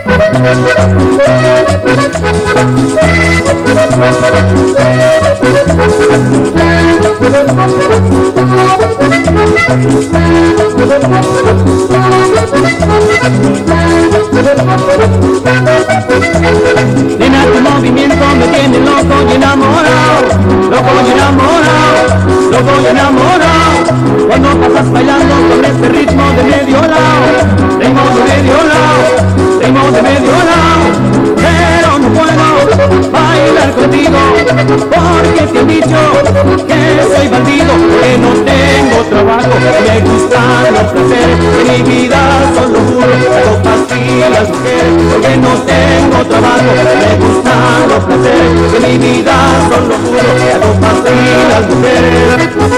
Nena, tu movimiento me tiene loco y enamorado, loco y enamorado, loco y enamorado. Cuando pasas bailando con este ritmo de medio lado, ritmo de medio lado, ritmo de medio lado. Pero no puedo bailar contigo porque te han dicho que soy bandido, que no tengo trabajo, me gustan los placeres de mi vida, solo juro, hago pastillas mujeres, porque no tengo trabajo, me gustan los placeres de mi vida, solo juro, hago pastillas mujeres.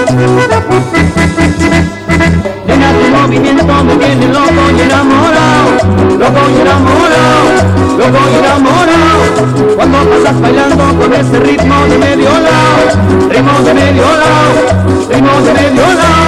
Nena, tu movimiento me tiene loco y enamorado, loco y enamorado, loco y enamorado. Cuando pasas bailando con ese ritmo de medio lado, ritmo de medio lado, ritmo de medio lado.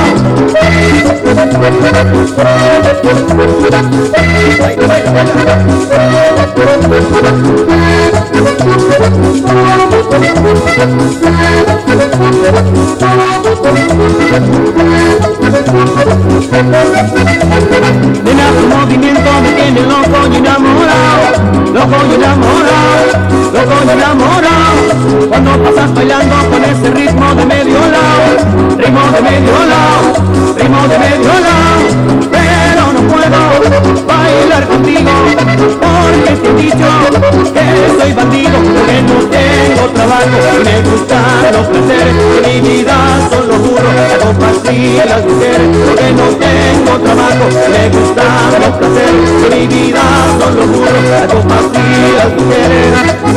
Nena, tu movimiento me tiene loco y enamorado, loco y enamorado, loco y enamorado. Cuando pasas bailando con ese ritmo de medio lado, ritmo de medio lado, ritmo de medio lado. Pero no puedo bailar contigo porque te he dicho que soy bandido, que no tengo trabajo, me gustan los placeres de mi vida, solo juro, hago pastillas mujeres, porque no tengo trabajo, me gustan los placeres de mi vida, solo juro, hago pastillas mujeres.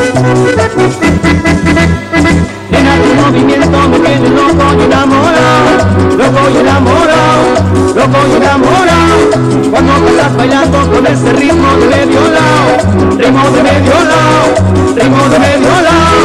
Nena, tu movimiento me tiene loco y enamorado, loco y enamorado, loco y enamorado. Cuando pasas bailando con ese ritmo de medio lado, ritmo de medio lado, ritmo de medio lado.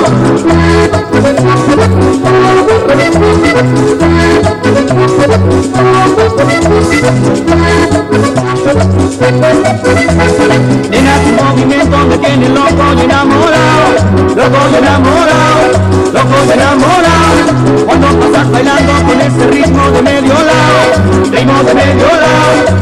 Nena, tu movimiento me tiene loco y enamorado, loco y enamorado, loco y enamorado. Cuando pasas bailando con ese ritmo de medio lado, ritmo de medio lado,